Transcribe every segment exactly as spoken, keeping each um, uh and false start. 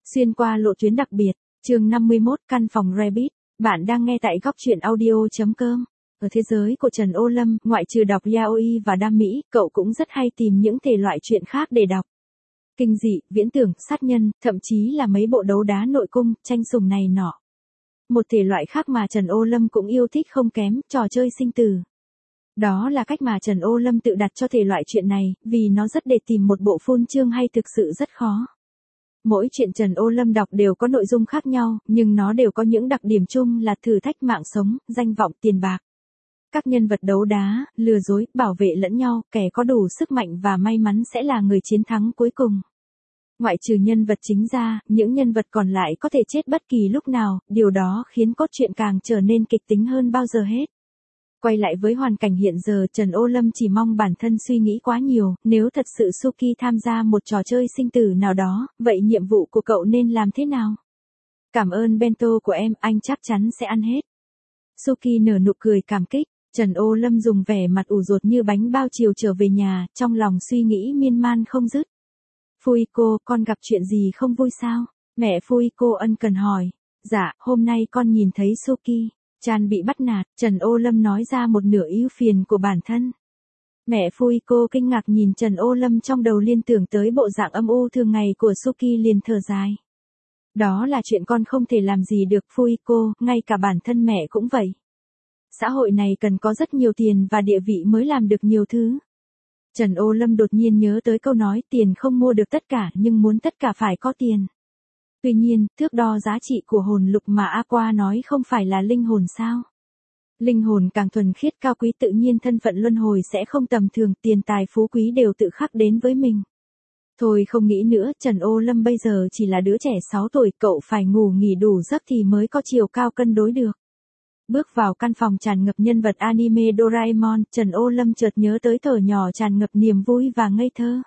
Xuyên qua lộ tuyến đặc biệt, chương năm mươi mốt, căn phòng Rabbit. Bạn đang nghe tại góc truyện audio chấm com. Ở thế giới của Trần Ô Lâm, ngoại trừ đọc yaoi và đam mỹ, cậu cũng rất hay tìm những thể loại truyện khác để đọc. Kinh dị, viễn tưởng, sát nhân, thậm chí là mấy bộ đấu đá nội cung, tranh sủng này nọ. Một thể loại khác mà Trần Ô Lâm cũng yêu thích không kém, trò chơi sinh tử. Đó là cách mà Trần Ô Lâm tự đặt cho thể loại chuyện này, vì nó rất để tìm một bộ phun chương hay thực sự rất khó. Mỗi chuyện Trần Ô Lâm đọc đều có nội dung khác nhau, nhưng nó đều có những đặc điểm chung là thử thách mạng sống, danh vọng, tiền bạc. Các nhân vật đấu đá, lừa dối, bảo vệ lẫn nhau, kẻ có đủ sức mạnh và may mắn sẽ là người chiến thắng cuối cùng. Ngoại trừ nhân vật chính ra, những nhân vật còn lại có thể chết bất kỳ lúc nào, điều đó khiến cốt truyện càng trở nên kịch tính hơn bao giờ hết. Quay lại với hoàn cảnh hiện giờ, Trần Ô Lâm chỉ mong bản thân suy nghĩ quá nhiều, nếu thật sự Suki tham gia một trò chơi sinh tử nào đó, vậy nhiệm vụ của cậu nên làm thế nào? Cảm ơn bento của em, anh chắc chắn sẽ ăn hết. Suki nở nụ cười cảm kích, Trần Ô Lâm dùng vẻ mặt ủ rột như bánh bao chiều trở về nhà, trong lòng suy nghĩ miên man không dứt. Fuiko, con gặp chuyện gì không vui sao? Mẹ Fuiko ân cần hỏi. Dạ, hôm nay con nhìn thấy Suki Chan bị bắt nạt, Trần Ô Lâm nói ra một nửa ưu phiền của bản thân. Mẹ Fuiko kinh ngạc nhìn Trần Ô Lâm, trong đầu liên tưởng tới bộ dạng âm u thường ngày của Suki liền thở dài. Đó là chuyện con không thể làm gì được Fuiko, ngay cả bản thân mẹ cũng vậy. Xã hội này cần có rất nhiều tiền và địa vị mới làm được nhiều thứ. Trần Ô Lâm đột nhiên nhớ tới câu nói tiền không mua được tất cả nhưng muốn tất cả phải có tiền. Tuy nhiên, thước đo giá trị của hồn lục mà Aqua nói không phải là linh hồn sao? Linh hồn càng thuần khiết cao quý tự nhiên thân phận luân hồi sẽ không tầm thường, tiền tài phú quý đều tự khắc đến với mình. Thôi không nghĩ nữa, Trần Ô Lâm bây giờ chỉ là đứa trẻ sáu tuổi, cậu phải ngủ nghỉ đủ giấc thì mới có chiều cao cân đối được. Bước vào căn phòng tràn ngập nhân vật anime Doraemon, Trần Ô Lâm chợt nhớ tới thuở nhỏ tràn ngập niềm vui và ngây thơ.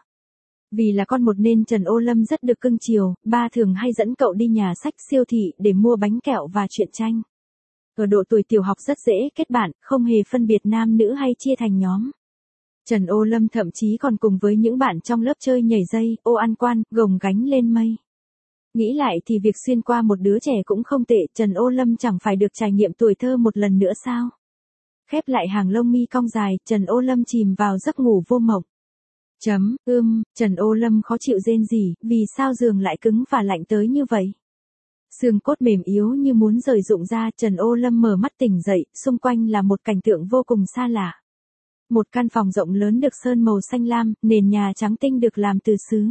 Vì là con một nên Trần Ô Lâm rất được cưng chiều, ba thường hay dẫn cậu đi nhà sách, siêu thị để mua bánh kẹo và truyện tranh. Ở độ tuổi tiểu học rất dễ kết bạn, không hề phân biệt nam nữ hay chia thành nhóm. Trần Ô Lâm thậm chí còn cùng với những bạn trong lớp chơi nhảy dây, ô ăn quan, gồng gánh lên mây. Nghĩ lại thì việc xuyên qua một đứa trẻ cũng không tệ, Trần Ô Lâm chẳng phải được trải nghiệm tuổi thơ một lần nữa sao? Khép lại hàng lông mi cong dài, Trần Ô Lâm chìm vào giấc ngủ vô mộng. Chấm, ưm, Trần Ô Lâm khó chịu rên rỉ, vì sao giường lại cứng và lạnh tới như vậy? Xương cốt mềm yếu như muốn rời rụng ra, Trần Ô Lâm mở mắt tỉnh dậy, xung quanh là một cảnh tượng vô cùng xa lạ. Một căn phòng rộng lớn được sơn màu xanh lam, nền nhà trắng tinh được làm từ sứ.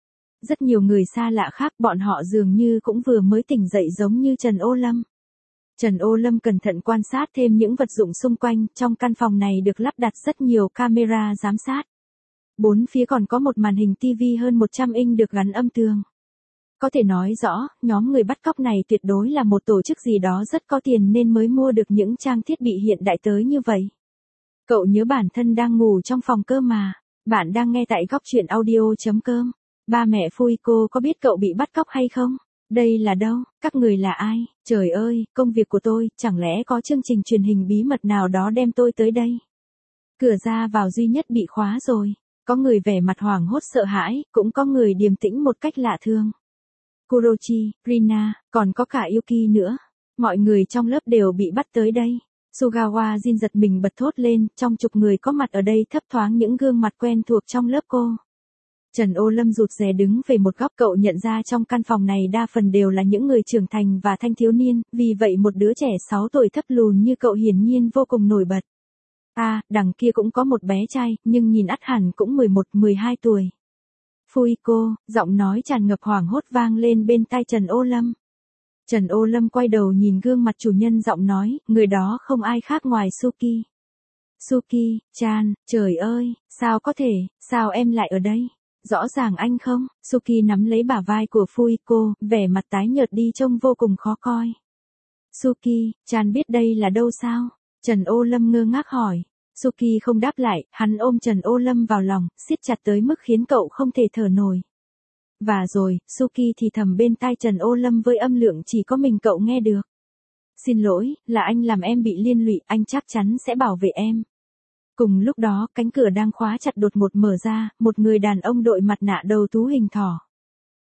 Rất nhiều người xa lạ khác, bọn họ dường như cũng vừa mới tỉnh dậy giống như Trần Ô Lâm. Trần Ô Lâm cẩn thận quan sát thêm những vật dụng xung quanh, trong căn phòng này được lắp đặt rất nhiều camera giám sát. Bốn phía còn có một màn hình tivi hơn một trăm inch được gắn âm tường. Có thể nói rõ, nhóm người bắt cóc này tuyệt đối là một tổ chức gì đó rất có tiền nên mới mua được những trang thiết bị hiện đại tới như vậy. Cậu nhớ bản thân đang ngủ trong phòng cơ mà. Bạn đang nghe tại góc truyện audio chấm com. Ba mẹ Fuiko có biết cậu bị bắt cóc hay không? Đây là đâu? Các người là ai? Trời ơi, công việc của tôi, chẳng lẽ có chương trình truyền hình bí mật nào đó đem tôi tới đây? Cửa ra vào duy nhất bị khóa rồi. Có người vẻ mặt hoảng hốt sợ hãi, cũng có người điềm tĩnh một cách lạ thường. Kurochi, Rina, còn có cả Yuki nữa. Mọi người trong lớp đều bị bắt tới đây. Sugawa Jin giật mình bật thốt lên, trong chục người có mặt ở đây thấp thoáng những gương mặt quen thuộc trong lớp cô. Trần Ô Lâm rụt rè đứng về một góc, cậu nhận ra trong căn phòng này đa phần đều là những người trưởng thành và thanh thiếu niên, vì vậy một đứa trẻ sáu tuổi thấp lùn như cậu hiển nhiên vô cùng nổi bật. À, đằng kia cũng có một bé trai, nhưng nhìn ắt hẳn cũng mười một mười hai tuổi. Fuiko, giọng nói tràn ngập hoảng hốt vang lên bên tai Trần Ô Lâm. Trần Ô Lâm quay đầu nhìn gương mặt chủ nhân giọng nói, người đó không ai khác ngoài Suki. Suki, Chan, trời ơi, sao có thể, sao em lại ở đây? Rõ ràng anh không? Suki nắm lấy bả vai của Fuiko, vẻ mặt tái nhợt đi trông vô cùng khó coi. Suki, Chan biết đây là đâu sao? Trần Ô Lâm ngơ ngác hỏi. Suki không đáp lại, hắn ôm Trần Ô Lâm vào lòng, siết chặt tới mức khiến cậu không thể thở nổi. Và rồi, Suki thì thầm bên tai Trần Ô Lâm với âm lượng chỉ có mình cậu nghe được. Xin lỗi, là anh làm em bị liên lụy, anh chắc chắn sẽ bảo vệ em. Cùng lúc đó, cánh cửa đang khóa chặt đột ngột mở ra, một người đàn ông đội mặt nạ đầu thú hình thỏ.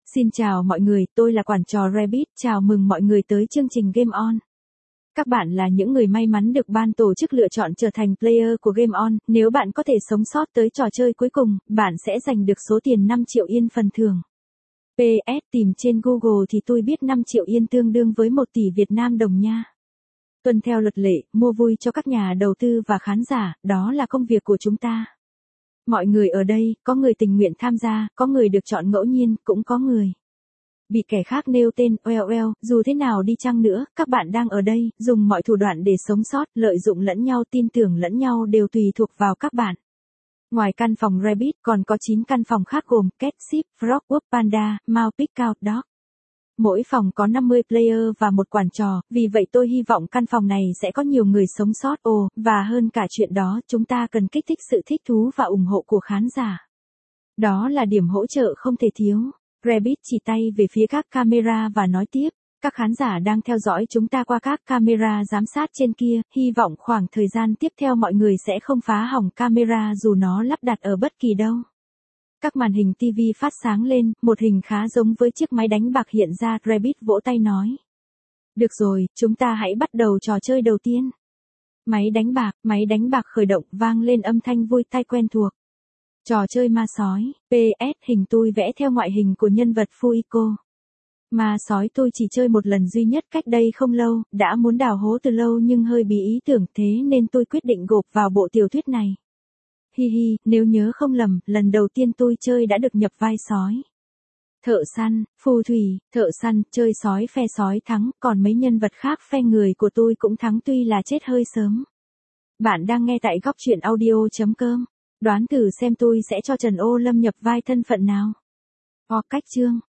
Xin chào mọi người, tôi là quản trò Rabbit, chào mừng mọi người tới chương trình Game On. Các bạn là những người may mắn được ban tổ chức lựa chọn trở thành player của Game On, nếu bạn có thể sống sót tới trò chơi cuối cùng, bạn sẽ giành được số tiền năm triệu yên phần thưởng. pê ét tìm trên Google thì tôi biết năm triệu yên tương đương với một tỷ Việt Nam đồng nha. Tuân theo luật lệ, mua vui cho các nhà đầu tư và khán giả, đó là công việc của chúng ta. Mọi người ở đây, có người tình nguyện tham gia, có người được chọn ngẫu nhiên, cũng có người bị kẻ khác nêu tên, oeo oeo, dù thế nào đi chăng nữa, các bạn đang ở đây, dùng mọi thủ đoạn để sống sót, lợi dụng lẫn nhau, tin tưởng lẫn nhau đều tùy thuộc vào các bạn. Ngoài căn phòng Rabbit, còn có chín căn phòng khác gồm Cat, Sheep, Frog, Wolf, Panda, Mouse, Pig, Dog. Mỗi phòng có năm mươi player và một quản trò, vì vậy tôi hy vọng căn phòng này sẽ có nhiều người sống sót. Ồ, và hơn cả chuyện đó, chúng ta cần kích thích sự thích thú và ủng hộ của khán giả. Đó là điểm hỗ trợ không thể thiếu. Rabbit chỉ tay về phía các camera và nói tiếp, các khán giả đang theo dõi chúng ta qua các camera giám sát trên kia, hy vọng khoảng thời gian tiếp theo mọi người sẽ không phá hỏng camera dù nó lắp đặt ở bất kỳ đâu. Các màn hình ti vi phát sáng lên, một hình khá giống với chiếc máy đánh bạc hiện ra, Rabbit vỗ tay nói. Được rồi, chúng ta hãy bắt đầu trò chơi đầu tiên. Máy đánh bạc, máy đánh bạc khởi động, vang lên âm thanh vui tai quen thuộc. Trò chơi ma sói, pê ét hình tôi vẽ theo ngoại hình của nhân vật Fuiko. Ma sói tôi chỉ chơi một lần duy nhất cách đây không lâu, đã muốn đào hố từ lâu nhưng hơi bí ý tưởng thế nên tôi quyết định gộp vào bộ tiểu thuyết này. Hi hi, nếu nhớ không lầm, lần đầu tiên tôi chơi đã được nhập vai sói. Thợ săn, phù thủy, thợ săn, chơi sói phe sói thắng, còn mấy nhân vật khác phe người của tôi cũng thắng tuy là chết hơi sớm. Bạn đang nghe tại góc truyện audio chấm com. Đoán thử xem tôi sẽ cho Trần Ô Lâm nhập vai thân phận nào. Hoặc cách chương.